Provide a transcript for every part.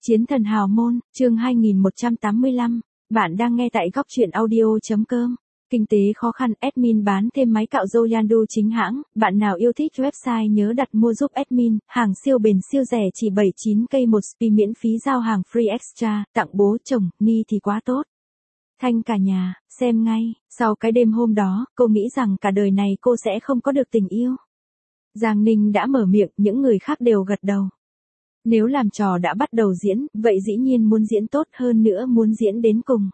Chiến thần hào môn, chương 2185, bạn đang nghe tại góc truyện audio.com. Kinh tế khó khăn, admin bán thêm máy cạo râu Yandu chính hãng, bạn nào yêu thích website nhớ đặt mua giúp admin, hàng siêu bền siêu rẻ chỉ 79k một spi miễn phí giao hàng free extra, tặng bố chồng, ni thì quá tốt. Thanh cả nhà, xem ngay, sau cái đêm hôm đó, cô nghĩ rằng cả đời này cô sẽ không có được tình yêu. Giang Ninh đã mở miệng, những người khác đều gật đầu. Nếu làm trò đã bắt đầu diễn, vậy dĩ nhiên muốn diễn tốt hơn nữa, muốn diễn đến cùng.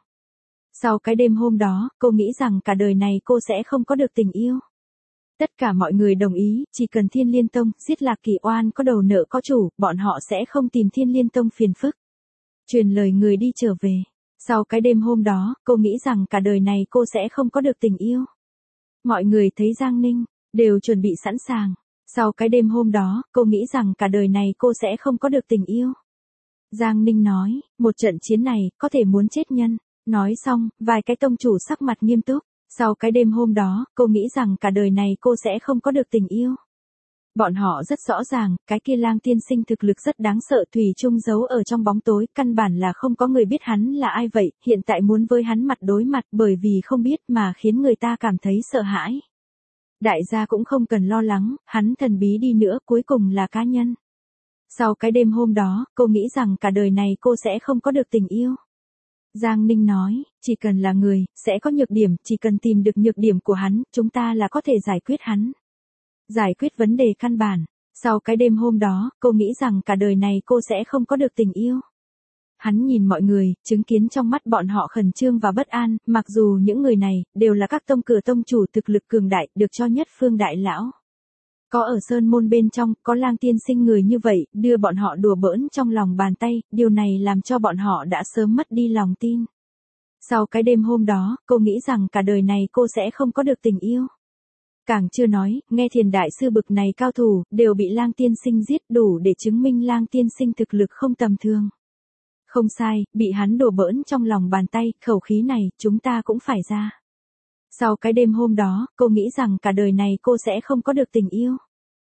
Sau cái đêm hôm đó, cô nghĩ rằng cả đời này cô sẽ không có được tình yêu. Tất cả mọi người đồng ý, chỉ cần Thiên Liên Tông giết Lạc Kỳ Oan có đầu nợ có chủ, bọn họ sẽ không tìm Thiên Liên Tông phiền phức. Truyền lời người đi trở về. Sau cái đêm hôm đó, cô nghĩ rằng cả đời này cô sẽ không có được tình yêu. Mọi người thấy Giang Ninh, đều chuẩn bị sẵn sàng. Sau cái đêm hôm đó, cô nghĩ rằng cả đời này cô sẽ không có được tình yêu. Giang Ninh nói, một trận chiến này, có thể muốn chết nhân. Nói xong, vài cái tông chủ sắc mặt nghiêm túc. Sau cái đêm hôm đó, cô nghĩ rằng cả đời này cô sẽ không có được tình yêu. Bọn họ rất rõ ràng, cái kia Lang tiên sinh thực lực rất đáng sợ, thủy chung giấu ở trong bóng tối, căn bản là không có người biết hắn là ai vậy, hiện tại muốn với hắn mặt đối mặt bởi vì không biết mà khiến người ta cảm thấy sợ hãi. Đại gia cũng không cần lo lắng, hắn thần bí đi nữa cuối cùng là cá nhân. Sau cái đêm hôm đó, cô nghĩ rằng cả đời này cô sẽ không có được tình yêu. Giang Ninh nói, chỉ cần là người, sẽ có nhược điểm, chỉ cần tìm được nhược điểm của hắn, chúng ta là có thể giải quyết hắn. Giải quyết vấn đề căn bản. Sau cái đêm hôm đó, cô nghĩ rằng cả đời này cô sẽ không có được tình yêu. Hắn nhìn mọi người, chứng kiến trong mắt bọn họ khẩn trương và bất an, mặc dù những người này, đều là các tông cửa tông chủ thực lực cường đại, được cho nhất phương đại lão. Có ở sơn môn bên trong, có Lang tiên sinh người như vậy, đưa bọn họ đùa bỡn trong lòng bàn tay, điều này làm cho bọn họ đã sớm mất đi lòng tin. Sau cái đêm hôm đó, cô nghĩ rằng cả đời này cô sẽ không có được tình yêu. Càng chưa nói, nghe Thiền đại sư bực này cao thủ, đều bị Lang tiên sinh giết, đủ để chứng minh Lang tiên sinh thực lực không tầm thường. Không sai, bị hắn đổ bỡn trong lòng bàn tay, khẩu khí này, chúng ta cũng phải ra. Sau cái đêm hôm đó, cô nghĩ rằng cả đời này cô sẽ không có được tình yêu.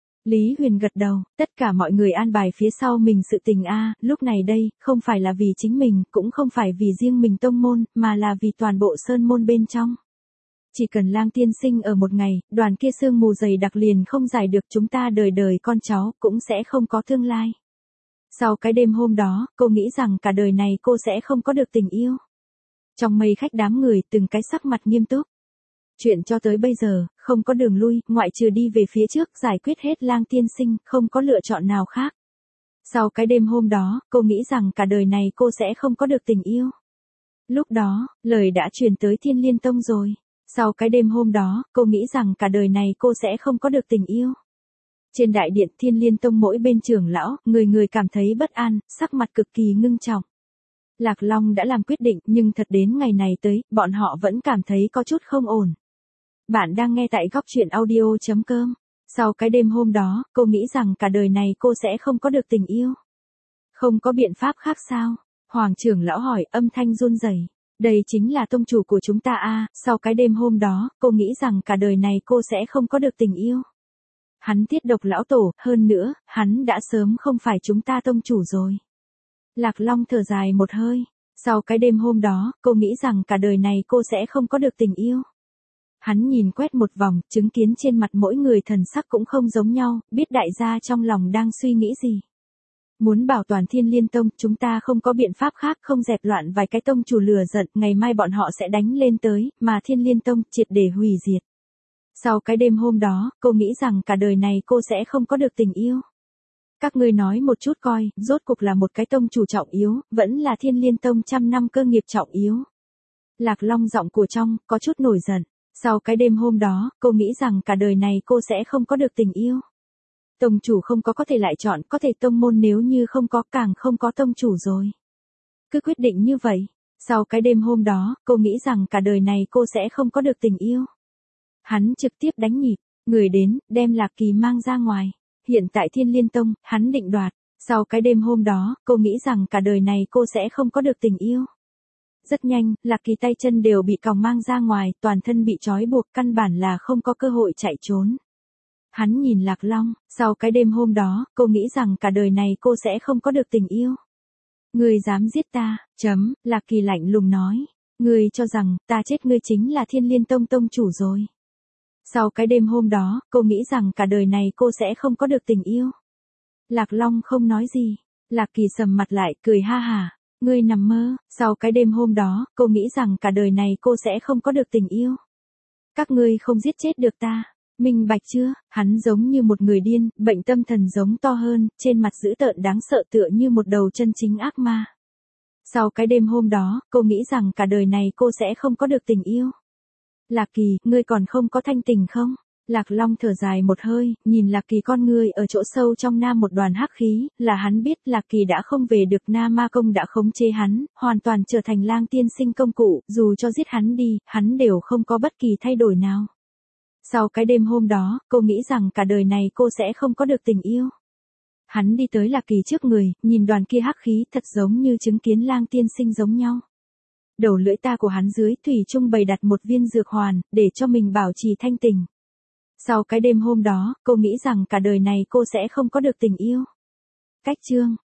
Lý Huyền gật đầu, tất cả mọi người an bài phía sau mình sự tình lúc này đây, không phải là vì chính mình, cũng không phải vì riêng mình tông môn, mà là vì toàn bộ sơn môn bên trong. Chỉ cần Lang tiên sinh ở một ngày, đoàn kia sương mù dày đặc liền không giải được, chúng ta đời đời con cháu, cũng sẽ không có tương lai. Sau cái đêm hôm đó, cô nghĩ rằng cả đời này cô sẽ không có được tình yêu. Trong mây khách đám người, từng cái sắc mặt nghiêm túc. Chuyện cho tới bây giờ, không có đường lui, ngoại trừ đi về phía trước, giải quyết hết Lang tiên sinh, không có lựa chọn nào khác. Sau cái đêm hôm đó, cô nghĩ rằng cả đời này cô sẽ không có được tình yêu. Lúc đó, lời đã truyền tới Thiên Liên Tông rồi. Sau cái đêm hôm đó, cô nghĩ rằng cả đời này cô sẽ không có được tình yêu. Trên đại điện Thiên Liên Tông mỗi bên trưởng lão, người người cảm thấy bất an, sắc mặt cực kỳ ngưng trọng. Lạc Long đã làm quyết định, nhưng thật đến ngày này tới, bọn họ vẫn cảm thấy có chút không ổn. Bạn đang nghe tại góc truyện audio.com. Sau cái đêm hôm đó, cô nghĩ rằng cả đời này cô sẽ không có được tình yêu. Không có biện pháp khác sao? Hoàng trưởng lão hỏi, âm thanh run rẩy. Đây chính là tông chủ của chúng ta sau cái đêm hôm đó, cô nghĩ rằng cả đời này cô sẽ không có được tình yêu. Hắn tiết độc lão tổ, hơn nữa, hắn đã sớm không phải chúng ta tông chủ rồi. Lạc Long thở dài một hơi. Sau cái đêm hôm đó, cô nghĩ rằng cả đời này cô sẽ không có được tình yêu. Hắn nhìn quét một vòng, chứng kiến trên mặt mỗi người thần sắc cũng không giống nhau, biết đại gia trong lòng đang suy nghĩ gì. Muốn bảo toàn Thiên Liên Tông, chúng ta không có biện pháp khác, không dẹp loạn vài cái tông chủ lừa giận, ngày mai bọn họ sẽ đánh lên tới, mà Thiên Liên Tông triệt để hủy diệt. Sau cái đêm hôm đó, cô nghĩ rằng cả đời này cô sẽ không có được tình yêu. Các ngươi nói một chút coi, rốt cuộc là một cái tông chủ trọng yếu, vẫn là Thiên Liên Tông trăm năm cơ nghiệp trọng yếu. Lạc Long giọng của trong, có chút nổi giận. Sau cái đêm hôm đó, cô nghĩ rằng cả đời này cô sẽ không có được tình yêu. Tông chủ không có thể lại chọn, có thể tông môn nếu như không có, càng không có tông chủ rồi. Cứ quyết định như vậy. Sau cái đêm hôm đó, cô nghĩ rằng cả đời này cô sẽ không có được tình yêu. Hắn trực tiếp đánh nhịp, người đến, đem Lạc Kỳ mang ra ngoài. Hiện tại Thiên Liên Tông, hắn định đoạt. Sau cái đêm hôm đó, cô nghĩ rằng cả đời này cô sẽ không có được tình yêu. Rất nhanh, Lạc Kỳ tay chân đều bị còng mang ra ngoài, toàn thân bị trói buộc, căn bản là không có cơ hội chạy trốn. Hắn nhìn Lạc Long, sau cái đêm hôm đó, cô nghĩ rằng cả đời này cô sẽ không có được tình yêu. Ngươi dám giết ta, Lạc Kỳ lạnh lùng nói. Ngươi cho rằng, ta chết ngươi chính là Thiên Liên Tông tông chủ rồi. Sau cái đêm hôm đó, cô nghĩ rằng cả đời này cô sẽ không có được tình yêu. Lạc Long không nói gì. Lạc Kỳ sầm mặt lại, cười ha hả. Ngươi nằm mơ, sau cái đêm hôm đó, cô nghĩ rằng cả đời này cô sẽ không có được tình yêu. Các ngươi không giết chết được ta. Minh bạch chưa, hắn giống như một người điên, bệnh tâm thần giống to hơn, trên mặt dữ tợn đáng sợ tựa như một đầu chân chính ác ma. Sau cái đêm hôm đó, cô nghĩ rằng cả đời này cô sẽ không có được tình yêu. Lạc Kỳ, ngươi còn không có thanh tình không? Lạc Long thở dài một hơi, nhìn Lạc Kỳ con ngươi ở chỗ sâu trong nam một đoàn hắc khí, là hắn biết Lạc Kỳ đã không về được, Nam Ma Công đã khống chế hắn, hoàn toàn trở thành Lang tiên sinh công cụ, dù cho giết hắn đi, hắn đều không có bất kỳ thay đổi nào. Sau cái đêm hôm đó, cô nghĩ rằng cả đời này cô sẽ không có được tình yêu. Hắn đi tới Lạc Kỳ trước người, nhìn đoàn kia hắc khí thật giống như chứng kiến Lang tiên sinh giống nhau. Đầu lưỡi ta của hắn dưới thủy chung bày đặt một viên dược hoàn, để cho mình bảo trì thanh tình. Sau cái đêm hôm đó, cô nghĩ rằng cả đời này cô sẽ không có được tình yêu. Cách chương